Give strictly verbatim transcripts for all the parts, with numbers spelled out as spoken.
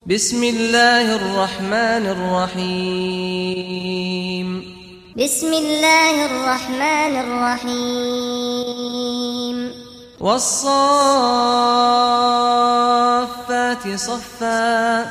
بسم الله الرحمن الرحيم بسم الله الرحمن الرحيم والصافات صفا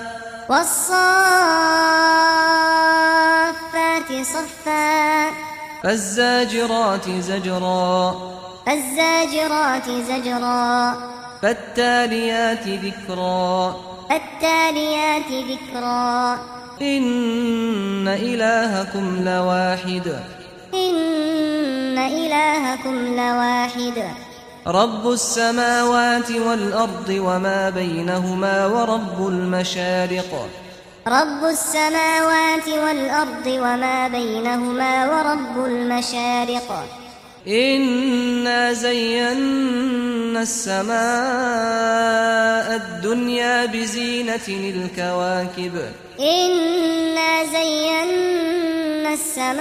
والصافات صفا فالزاجرات زجرا فالزاجرات زجرا فالتاليات ذكرا فالتاليات ذكرا إن إلهكم لواحد إن إلهكم لواحد رب السماوات والأرض وما بينهما ورب المشارق رب السماوات والأرض وما بينهما ورب المشارق إنا زينا السماء الدنيا بزينة الكواكب إنا زينا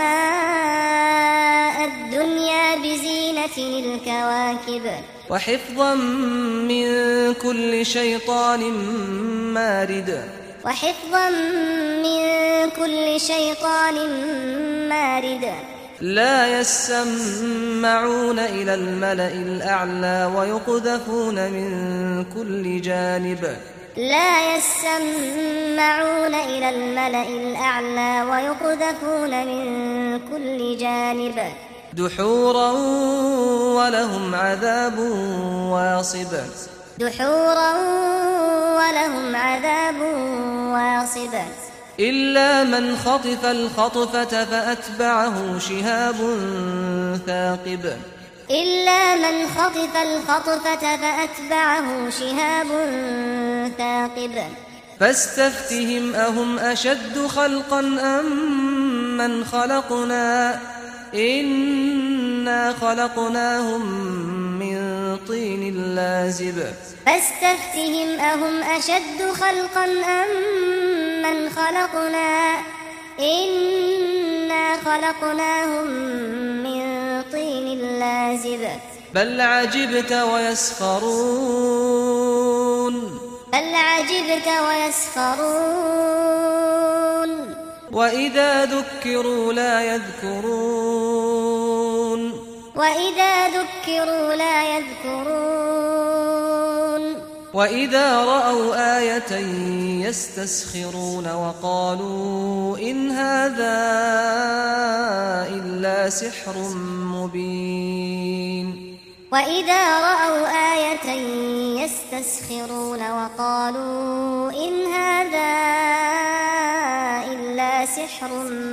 السماء الدنيا بزينة الكواكب وحفظا من كل شيطان مارد وحفظا من كل شيطان مارد لا يسمعون إلى الملأ الأعلى ويقذفون من كل جانب لا يسمعون إلى الملأ الأعلى ويقذفون من كل جانب دحورا ولهم عذاب واصب دحورا ولهم عذاب واصب إلا من خطف الخطفة فأتبعه شهاب ثاقب إلا من خطف الخطفة فأتبعه شهاب ثاقب فاستفتهم أهم أشد خلقا أم من خلقنا إنا خلقناهم من طين لازب فاستفتهم أهم أشد خلقا أم من خلقنا إنا خلقناهم من طين لازب بل عجبت ويسخرون بل عجبت ويسخرون وإذا ذكروا لا يذكرون وإذا ذكروا لا يذكرون وإذا رأوا آية يستسخرون وقالوا إن هذا إلا سحر مبين وإذا رأوا آية يستسخرون وقالوا إن هذا إلا سحر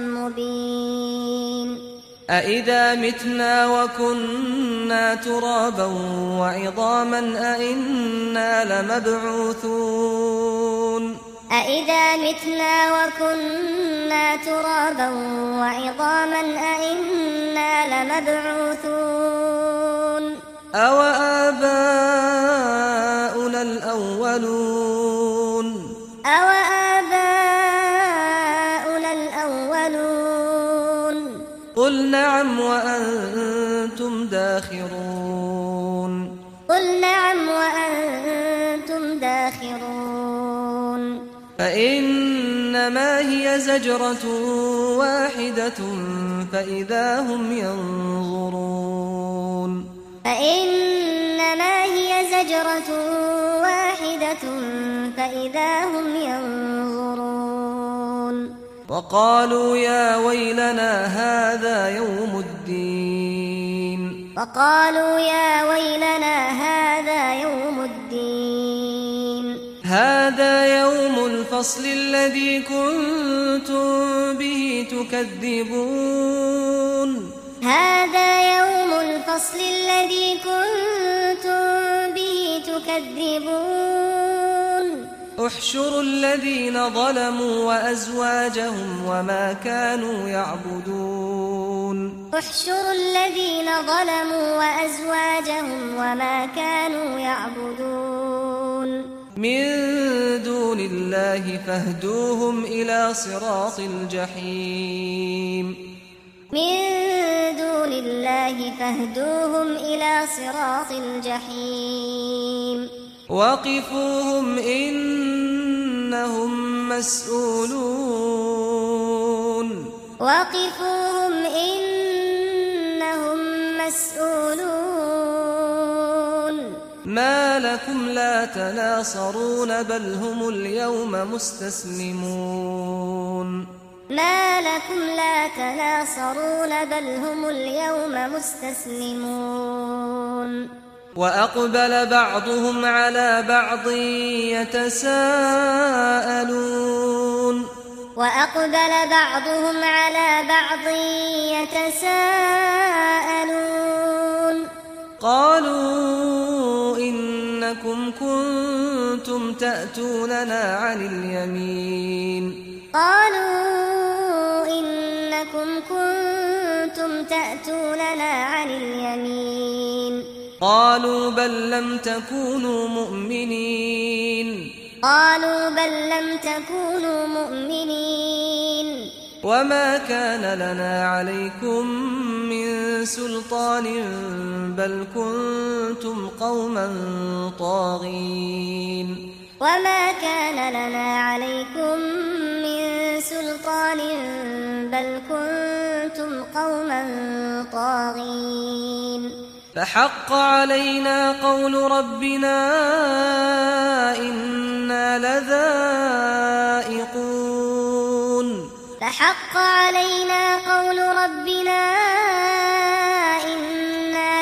مبين أإذا متنا وكنا ترابا وعظاما أإنا لمبعوثون أإذا متنا وكنا ترابا وعظاما أإنا لمبعوثون أو آباؤنا الأولون أو آباؤنا الأولون قل نعم وأنتم داخرون قل نعم وأنتم داخرون فإنما هي زجرة واحدة فإذا هم ينظرون فإنما هي زجرة واحدة فإذا هم ينظرون وقالوا يا ويلنا هذا يوم الدين وقالوا يا ويلنا هذا يوم الدين هذا يوم الفصل الذي كنتم به تكذبون هذا يوم الفصل الذي كنتم به تكذبون احشروا الذين ظلموا وأزواجهم وما كانوا يعبدون احشروا الذين ظلموا وأزواجهم وما كانوا يعبدون من دون الله فاهدوهم إلى صراط الجحيم من دون الله فاهدوهم إلى صراط الجحيم وقفوهم إن إنهم مسؤولون وقفوهم إنهم مسؤولون ما لكم لا تناصرون بل هم اليوم مستسلمون ما لكم لا تناصرون بل هم اليوم مستسلمون وأقبل بعضهم على بعض يتساءلون وأقبل بعضهم على بعض يتساءلون قالوا إنكم كنتم تأتوننا عن اليمين قالوا إنكم كنتم تأتوننا عن اليمين قالوا بل لم تكونوا مؤمنين قالوا بل لم تكونوا مؤمنين وما كان لنا عليكم من سلطان بل كنتم قوما طاغين وما كان لنا عليكم من سلطان بل كنتم قوما طاغين فحق علينا قول ربنا إنا لذائقون فحق علينا قول ربنا إنا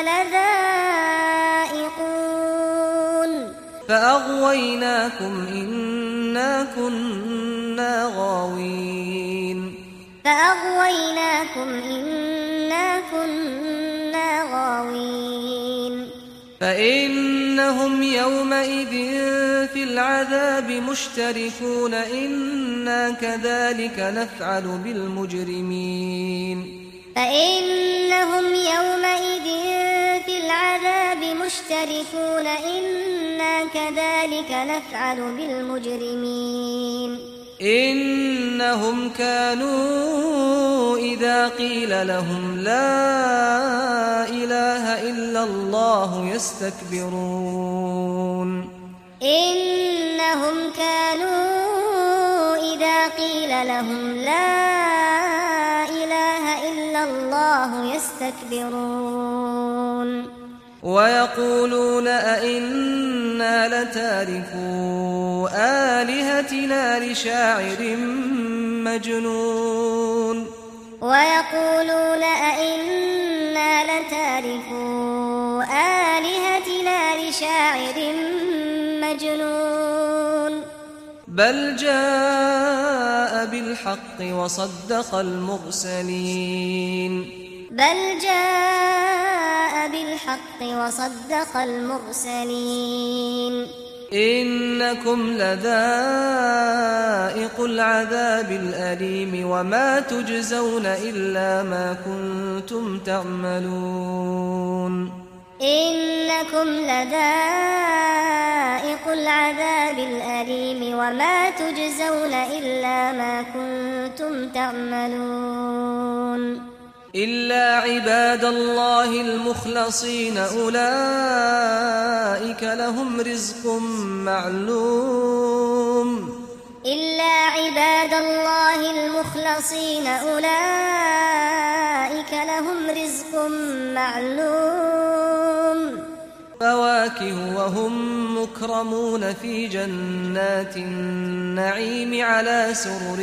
لذائقون فأغويناكم إنا كنا غاوين فأغويناكم إنا كنا غاوين فإنهم يومئذ في العذاب مشتركون إنا كذلك نفعل بالمجرمين فإنهم يومئذ في العذاب مشتركون إنا كذلك نفعل بالمجرمين إنهم كانوا إذا قيل لهم لا إله إلا الله يستكبرون إنهم كانوا إذا قيل لهم لا إله إلا الله يستكبرون ويقولون أئنا لتاركو آلهتنا لشاعر مجنون ويقولون أئنا لتاركو آلهتنا لشاعر مجنون بل جاء بالحق وصدق المرسلين بل جاء بالحق وصدق المرسلين إنكم لذائق العذاب الأليم وما تجزون إلا ما كنتم تعملون إنكم لذائق العذاب الأليم وما تجزون إلا ما كنتم تعملون إلا عباد الله المخلصين أولئك لهم رزق معلوم إلا عباد الله المخلصين أولئك لهم رزق معلوم فواكه وهم مكرمون في جنات النعيم على سرر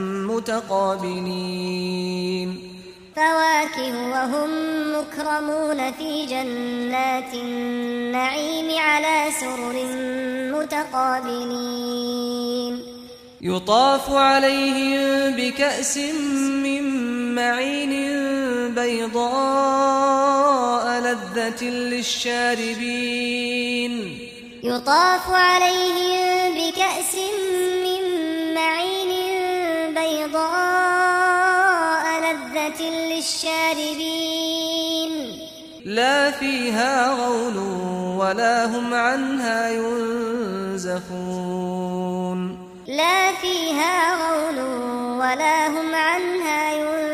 متقابلين فواكه وهم مكرمون في جنات النعيم على سرر متقابلين يطاف عليهم بكأس من معين بيضاء لذة للشاربين يطاف عليهم بكأس من معين بيضاء لذة للشاربين لا فيها غول ولا هم عنها ينزفون لا فيها غول ولا هم عنها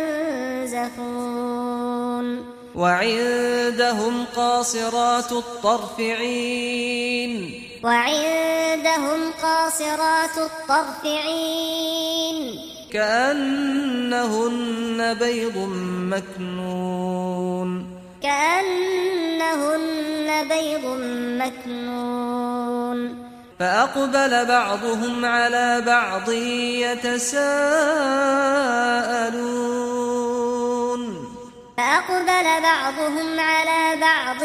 ينزفون وعندهم قاصرات الطرف عين وعندهم قاصرات الطرف عين كأنهن بيض مكنون كأنهن بيض مكنون فأقبل بعضهم على بعض يتساءلون فأقبل بعضهم على بعض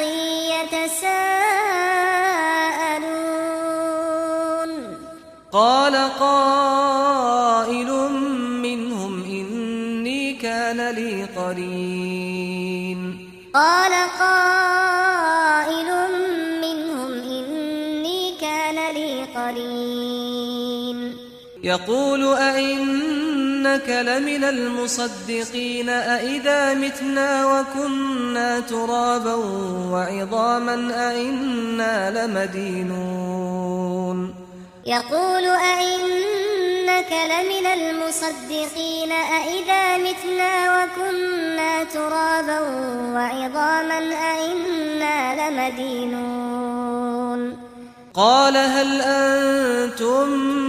يتساءلون قال قائل منهم إني كان لي قرين قال قائل منهم إني كان لي قرين يقول أئنك لمن المصدقين أئذا متنا وكنا ترابا وعظاما أئنا لمدينون يقول أئنك لمن المصدقين أئذا متنا وكنا ترابا وعظاما أئنا لمدينون قال هل أنتم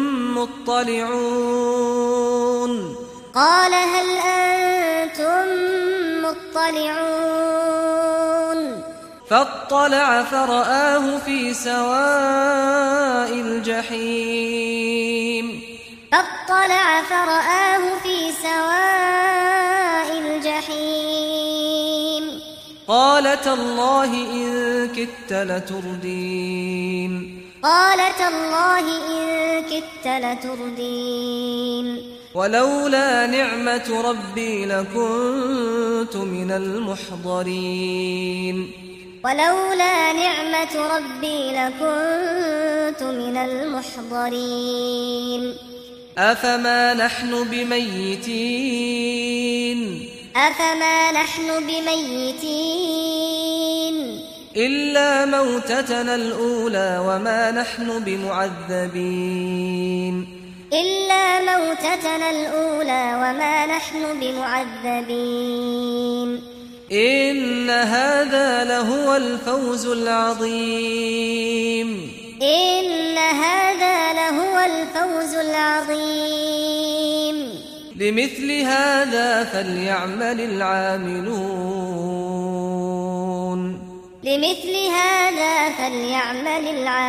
مطلعون قال هل أنتم مطلعون فاطلع فرآه في سواء الجحيم فاطلع فرآه في سواء الجحيم قال تالله إن كدت لتردين قال تالله إن كدت لتردين ولولا نعمة ربي لكنت من المحضرين ولولا نعمة ربي لكنت من المحضرين أفما نحن بميتين أفما نحن بميتين إلا موتتنا الأولى وما نحن بمعذبين إلا موتتنا الأولى وما نحن بمعذبين إن هذا لهو الفوز العظيم إن هذا لهو الفوز العظيم لمثل هذا فليعمل العاملون لمثل هذا فليعمل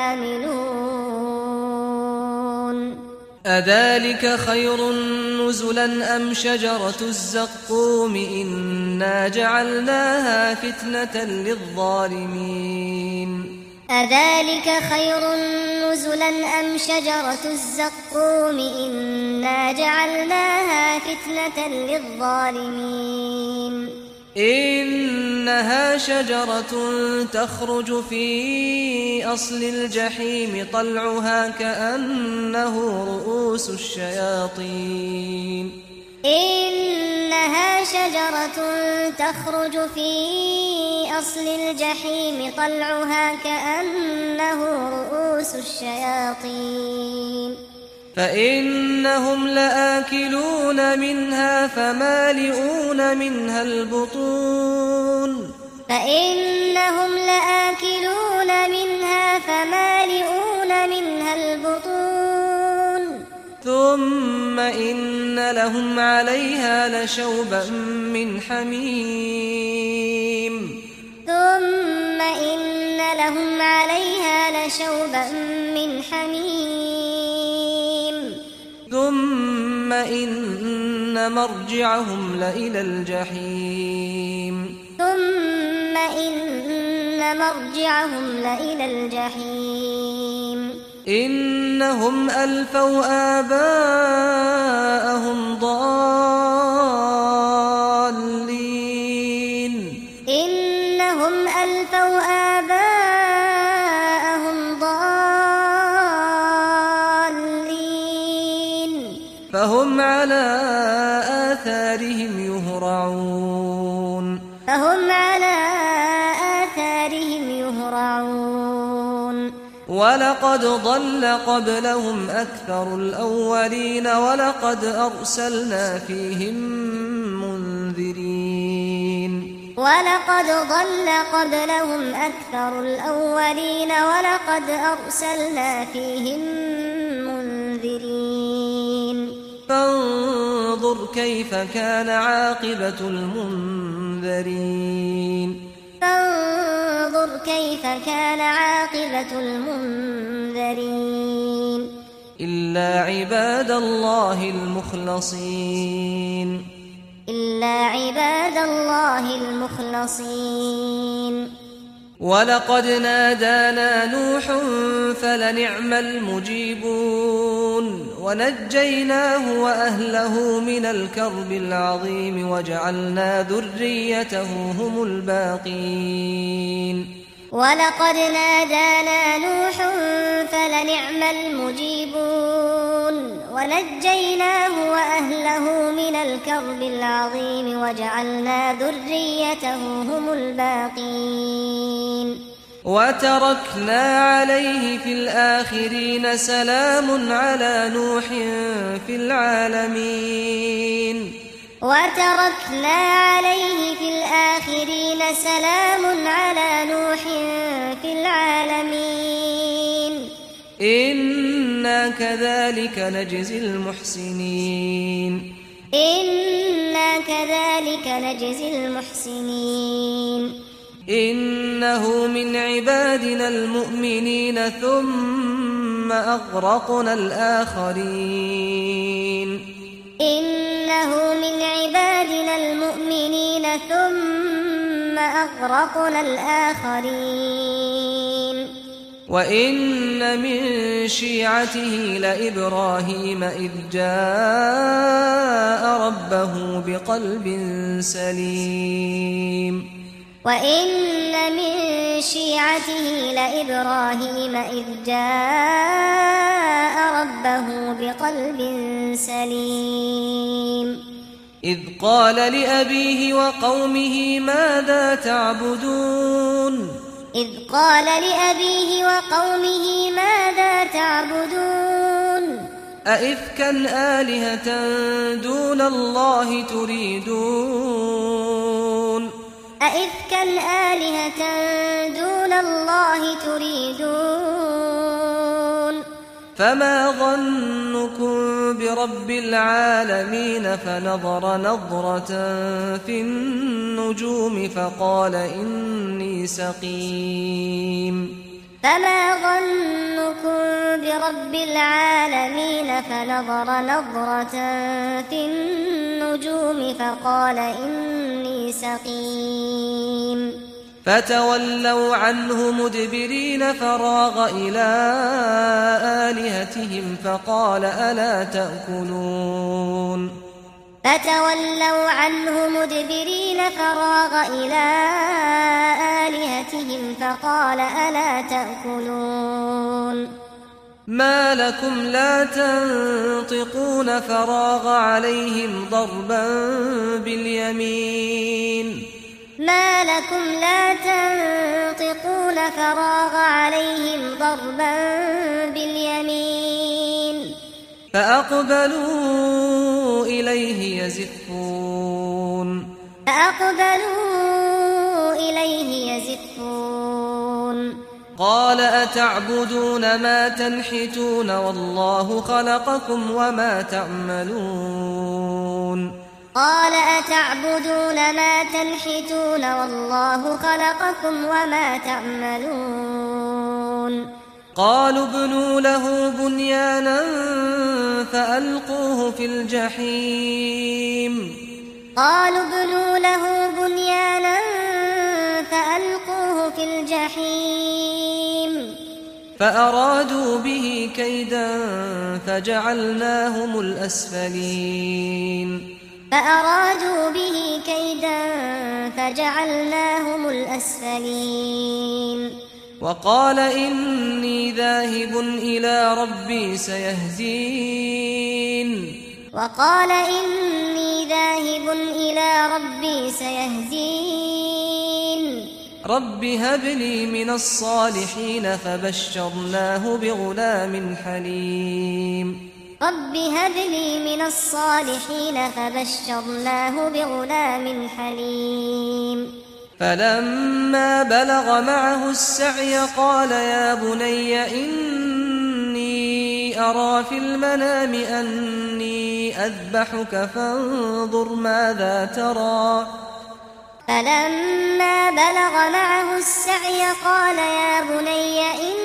العاملون أذلك خير نزلا أم شجرة الزقوم إنا جعلناها فتنة للظالمين أذلك خير نزلا أم شجرة الزقوم إنا جعلناها فتنة للظالمين إنها شجرة تخرج في أصل الجحيم طلعها كأنه رؤوس الشياطين إنها شجرة تخرج في أصل الجحيم طلعها كأنه رؤوس الشياطين فإنهم لآكلون منها فمالئون منها البطون فإنهم لآكلون منها فمالئون منها البطون ثم إن لهم عليها لشوبا من حميم ثم إن لهم عليها لشوبا من حميم ثم إن مرجعهم لإلى الجحيم ثم إن مرجعهم لإلى الجحيم إنهم ألفوا آباءهم ضالين إنهم ألفوا آباءهم ضالين فهم على آثارهم يهرعون فهم على آثارهم يهرعون ولقد ضل قبلهم أكثر الأولين ولقد أرسلنا فيهم منذرين ولقد ضل قبلهم أكثر الأولين ولقد أرسلنا فيهم منذرين فانظر كيف كان عاقبة المنذرين فانظر كيف كان عاقبة المنذرين إلا عباد الله المخلصين إلا عباد الله المخلصين ولقد نادانا نوح فلنعم المجيبون ونجيناه وأهله من الكرب العظيم وجعلنا ذريته هم الباقين ولقد نادانا نوح فلنعم المجيبون ونجيناه وأهله من الكرب العظيم وجعلنا ذريته هم الباقين وتركنا عليه في الآخرين سلام على نوح في العالمين وتركنا عليه في الآخرين سلام على نوح في العالمين إنا كذلك نجزي المحسنين إنا كذلك نجزي المحسنين إنه من عبادنا المؤمنين ثم أغرقنا الآخرين إنه من عبادنا المؤمنين ثم أغرقنا الآخرين وإن من شيعته لإبراهيم إذ جاء ربه بقلب سليم وإن من شيعته لإبراهيم إذ جاء ربه بقلب سليم إذ قال لأبيه وقومه ماذا تعبدون إذ قال لأبيه وقومه ماذا تعبدون أئفكا آلهة دون الله تريدون أئفكا آلهة دون الله تريدون فما ظنكم برب العالمين فنظر نظرة في النجوم فقال إني سقيم فما ظنكم برب العالمين فنظر نظرة في النجوم فقال إني سقيم فتولوا عنه مدبرين فراغ إلى آلهتهم فقال ألا تأكلون فتولوا عنه مدبرين فراغ إلى آلهتهم فقال ألا تأكلون ما لكم لا تنطقون فراغ عليهم ضربا باليمين ما لكم لا تنطقون فراغ عليهم ضربا باليمين فأقبلوا إليه يزفون فأقبلوا إليه يزفون قال أتعبدون ما تنحتون والله خلقكم وما تعملون قال أتعبدون ما تنحتون والله خلقكم وما تعملون قالوا ابنوا له بنيانا فألقوه في الجحيم قالوا ابنوا له بنيانا فألقوه في الجحيم فأرادوا به كيدا فجعلناهم الأسفلين فأرادوا به كيدا فجعلناهم الأسفلين وقال إني ذاهب إلى ربي سيهدين وقال إني ذاهب إلى ربي سيهدين رب هب لي من الصالحين فبشرناه بغلام حليم رب هب لي من الصالحين فبشرناه بغلام حليم فلما بلغ معه السعي قال يا بني إني أرى في المنام أني أذبحك فانظر ماذا ترى. فلما بلغ معه السعي قال يا بني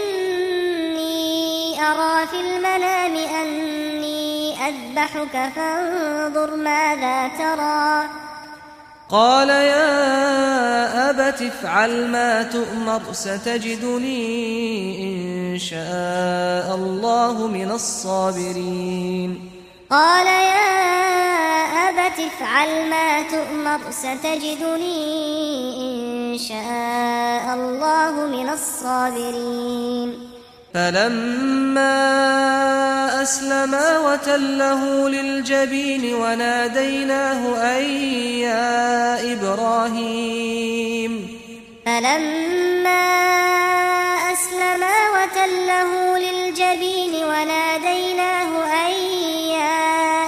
إني أرى في المنام أني أذبحك فانظر ماذا ترى. قال يا أبت افعل ما تؤمر ستجدني إن شاء الله من الصابرين. قال يا أبت افعل ما تؤمر ستجدني إن شاء الله من الصابرين. فلما أسلما وتله للجبين وناديناه أن يا إبراهيم. فلما أسلما وتله للجبين وناديناه أن يا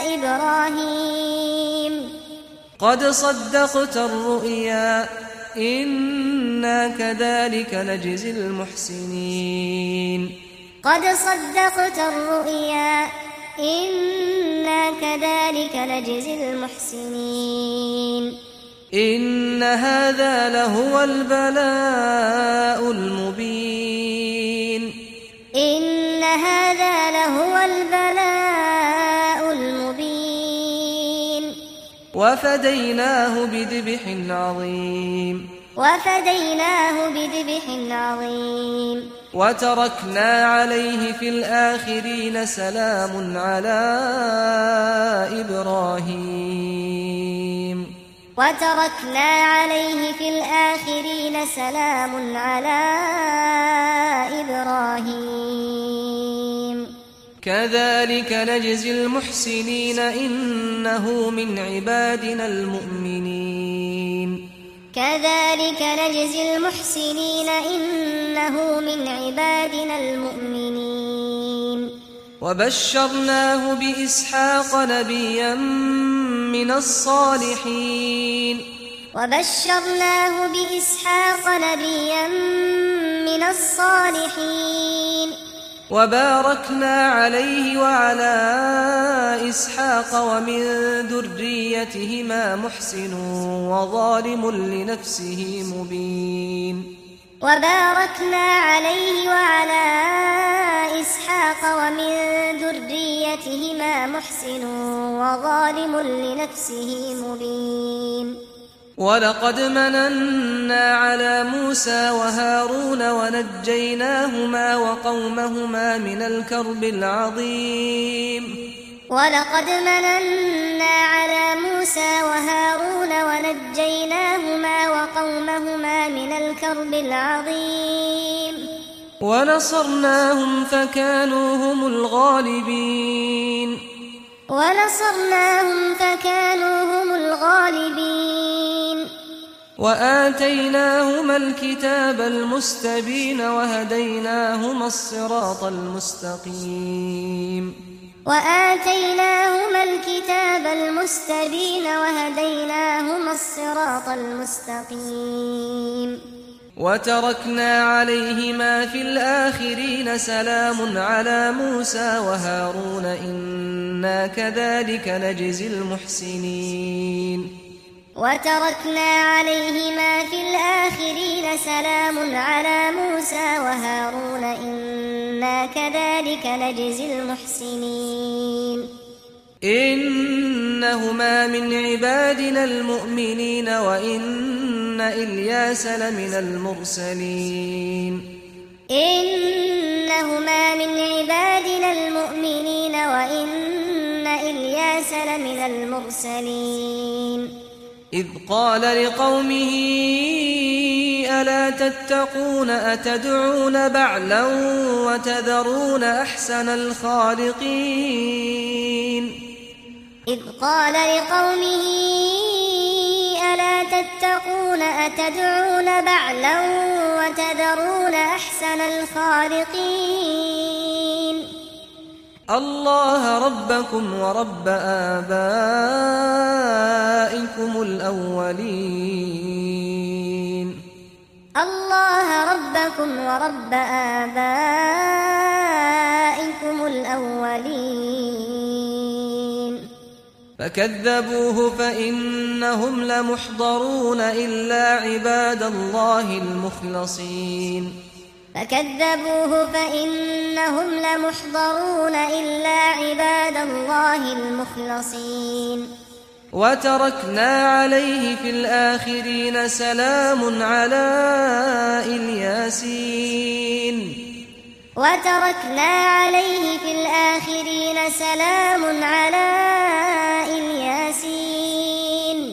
إبراهيم قد صدقت الرؤيا إنا كذلك نجزي المحسنين. قد صدقت الرؤيا إنا كذلك نجزي المحسنين. إن هذا لهو البلاء المبين. إن هذا لهو البلاء المبين. وفديناه بذبح عظيم. وفديناه بذبح عظيم. وتركنا عليه في الآخرين سلام على إبراهيم. وتركنا عليه في الآخرين سلام على إبراهيم. كذلك نجزي المحسنين إنه من عبادنا المؤمنين. كذلك نجزي المحسنين إنه من عبادنا المؤمنين. وبشرناه بإسحاق نبيا من الصالحين. وبشرناه بإسحاق نبيا من الصالحين. وباركنا عليه وعلى إسحاق ومن ذريتهما محسن وظالم لنفسه مبين. وباركنا عليه وعلى إسحاق ومن ذريتهما محسن وظالم لنفسه مبين. ولقد مننا على موسى وهارون ونجيناهما وقومهما من الكرب العظيم. ولقد مننا على موسى وهارون ونجيناهما وقومهما من الكرب العظيم. ونصرناهم فكانوا هم الغالبين. ونصرناهم فكانوا هم الغالبين. وآتيناهما الكتاب المستبين وهديناهما الصراط المستقيم. وآتيناهما الكتاب المستبين وهديناهما الصراط المستقيم. وتركنا عليهما في الآخرين سلام على موسى وهارون إنا كذلك نجزي المحسنين. وتركنا عليهما في الآخرين سلام على موسى وهارون إنا كذلك نجزي المحسنين. إنهما من عبادنا المؤمنين وإن إلياس لمن المرسلين. إنهما من عبادنا المؤمنين وإن إلياس لمن المرسلين. إذ قال لقومه ألا تتقون أتدعون بعلا وتذرون أحسن الخالقين. إذ قال لقومه ألا تتقون أتدعون بعلا وتذرون أحسن الخالقين. الله ربكم ورب آبائكم الأولين. الله ربكم ورب آبائكم الأولين فكذبوه فإنهم لمحضرون إلا عباد الله المخلصين فكذبوه فإنهم لمحضرون إلا عباد الله المخلصين وتركنا عليه في الآخرين سلام على الياسين وتركنا عليه في الآخرين سلام على الياسين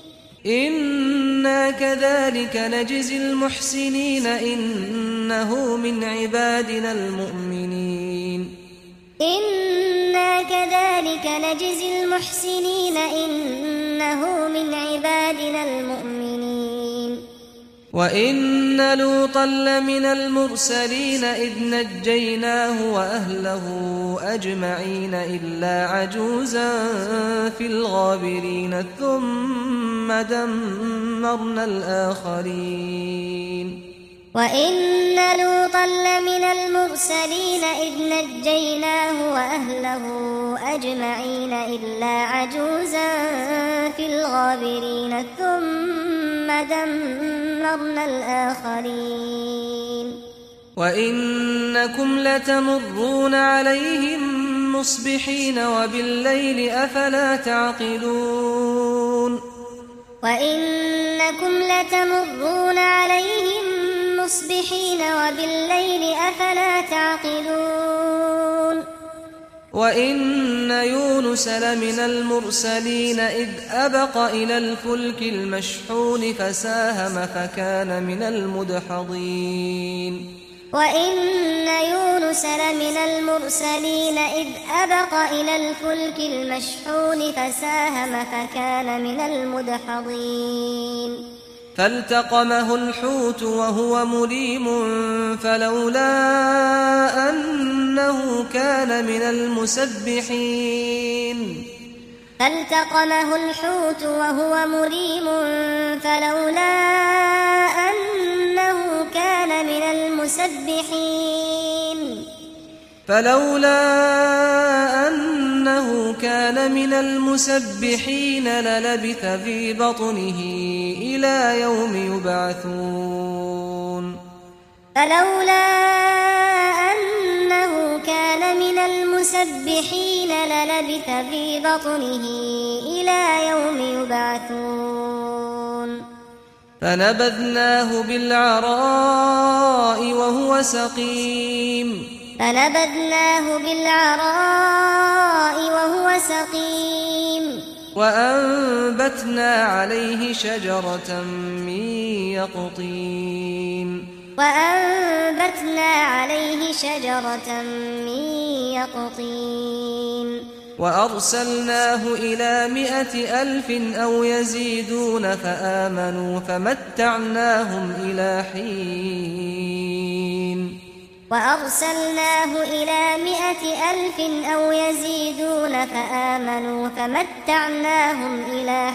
إنا كذلك نجزي المحسنين إنه من عبادنا المؤمنين إنا كذلك نجزي المحسنين إنه من عبادنا المؤمنين وإن لوطا لمن المرسلين إذ نجيناه وأهله أجمعين إلا عجوزا في الغابرين ثم دمرنا الآخرين وإن لوطا لمن المرسلين إذ نجيناه وأهله أجمعين إلا عجوزا في الغابرين ثم دمرنا الآخرين وإنكم لتمرون عليهم مصبحين وبالليل أفلا تعقلون وإنكم لتمرون عليهم مصبحين وبالليل أفلا تعقلون وإن يونس لمن المرسلين إذ أبق إلى الفلك المشحون فساهم فكان من المدحضين وإن يونس لمن المرسلين إذ أبق إلى الفلك المشحون فساهم فكان من المدحضين فالتقمه الحوت وهو مليم فلولا أنه كان من المسبحين فالتقمه الحوت وهو مليم فلولا أنه كان من المسبحين فلولا أنه كان من المسبحين للبث في بطنه إلى يوم يبعثون فلولا أنه كان من المسبحين للبث في بطنه إلى يوم يبعثون فنبذناه بالعراء وهو سقيم فنبذناه بالعراء وهو سقيم وأنبتنا عليه شجرة من يقطين وأنبتنا عليه شجرة من يقطين وأرسلناه إلى مائة ألف أو يزيدون فآمنوا فمتعناهم إلى حين وأرسلناه إلى مائة ألف أو يزيدون فآمنوا فمتعناهم إلى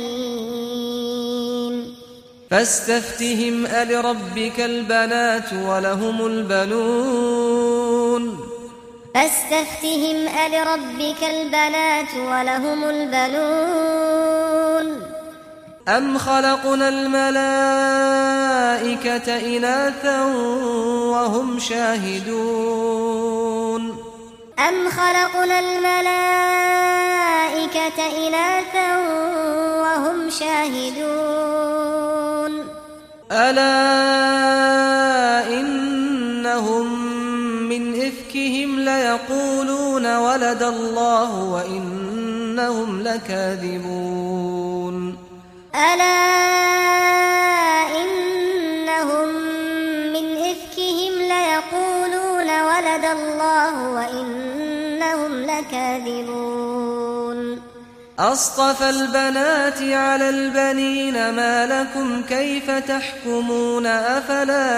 حين فاستفتهم ألربك البنات ولهم البنون فاستفتهم ألربك البنات ولهم البنون أم خلقنا الملائكة إناثا وهم شاهدون أم خلقنا الملائكة إناثا وهم شاهدون ألا إنهم من إفكهم ليقولون ولد الله وإنهم لكاذبون ألا إنهم من إفكهم ليقولون ولد الله وإنهم لكاذبون أصطفى البنات على البنين ما لكم كيف تحكمون أفلا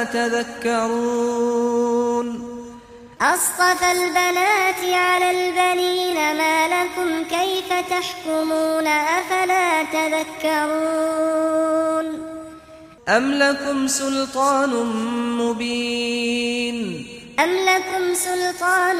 تذكرون أصطفى البنات على البنين ما لكم كيف تحكمون أفلا تذكرون أم لكم سلطان مبين أم لكم سلطان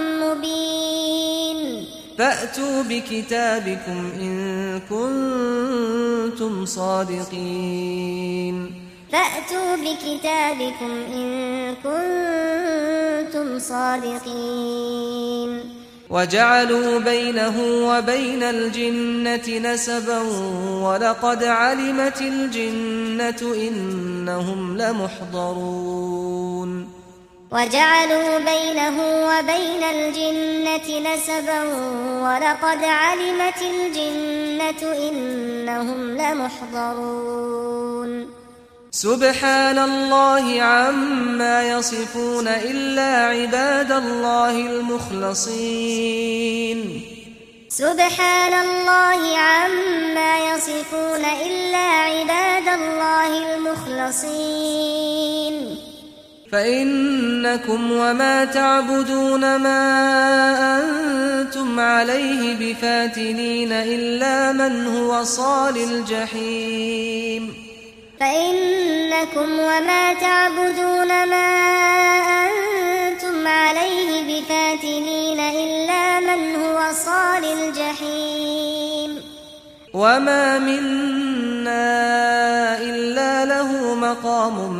مبين فأتوا بكتابكم إن كنتم صادقين فأتوا بكتابكم إن كنتم صادقين وجعلوا بينه وبين الجنة نسبا ولقد علمت الجنة إنهم لمحضرون وجعلوا بينه وبين الجنة نسبا ولقد علمت الجنة إنهم لمحضرون سبحان الله عما يصفون إلا عباد الله المخلصين سبحان الله عما يصفون إلا عباد الله المخلصين فإنكم وما تعبدون ما أنتم عليه بفاتنين إلا من هو صال الجحيم فإنكم وما تعبدون ما أنتم عليه بفاتنين إلا من هو صال الجحيم وما منا إلا له مقام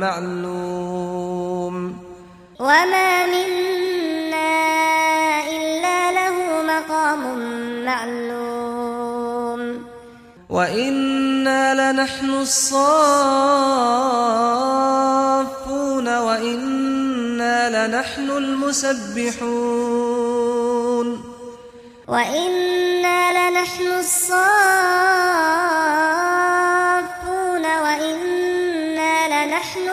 معلوم وما منا إلا له مقام معلوم وإنا لنحن الصافون وإنا لنحن المسبحون وإنا لنحن الصافون وإنا لنحن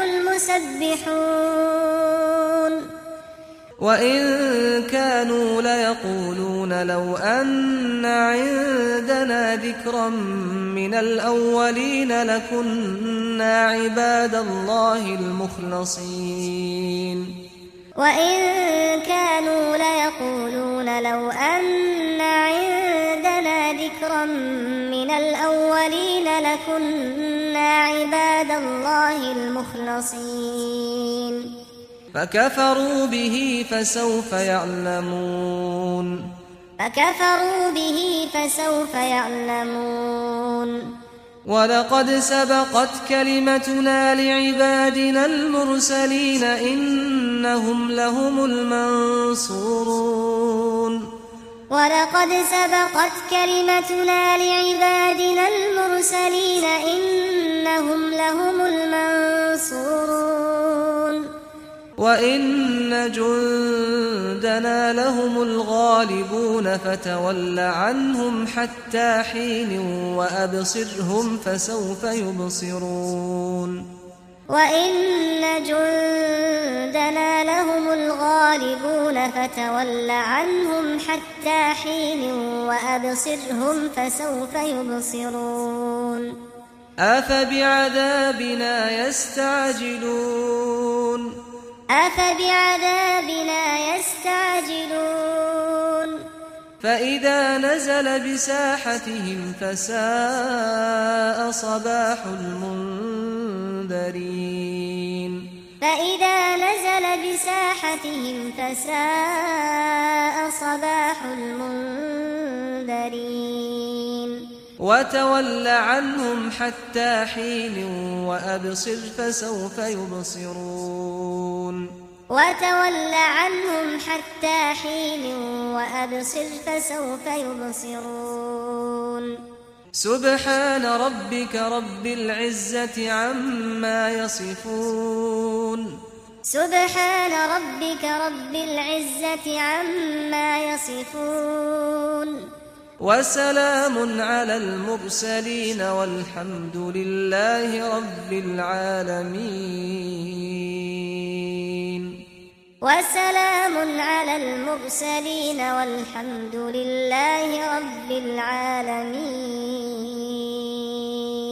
المسبحون وإن كانوا ليقولون لو أن عندنا ذكرا من الأولين لكنا عباد الله المخلصين وإن كانوا ليقولون لو أن عندنا ذكرا من الأولين لكنا عباد الله المخلصين فكفروا به فسوف يعلمون فكفروا به فسوف يعلمون ولقد سبقت كلمتنا لعبادنا المرسلين إنهم لهم المنصورون ولقد سبقت كلمتنا لعبادنا المرسلين إنهم لهم المنصورون وإن جندنا لهم الغالبون فتول عنهم حتى حين وأبصرهم فسوف يبصرون وإن جندنا لهم الغالبون فتول عنهم حتى حين وأبصرهم فسوف يبصرون أفبعذابنا يستعجلون أفبعذابنا يستعجلون فإذا نزل بساحتهم فساء صباح المنذرين فإذا نزل بساحتهم فساء صباح المنذرين وتول عنهم حتى حين وأبصر فسوف يبصرون وتول عنهم حتى حين وأبصر فسوف يبصرون سبحان ربك رب العزة عما يصفون سبحان ربك رب العزة عما يصفون وسلام على المرسلين والحمد لله رب العالمين وسلام على المرسلين والحمد لله رب العالمين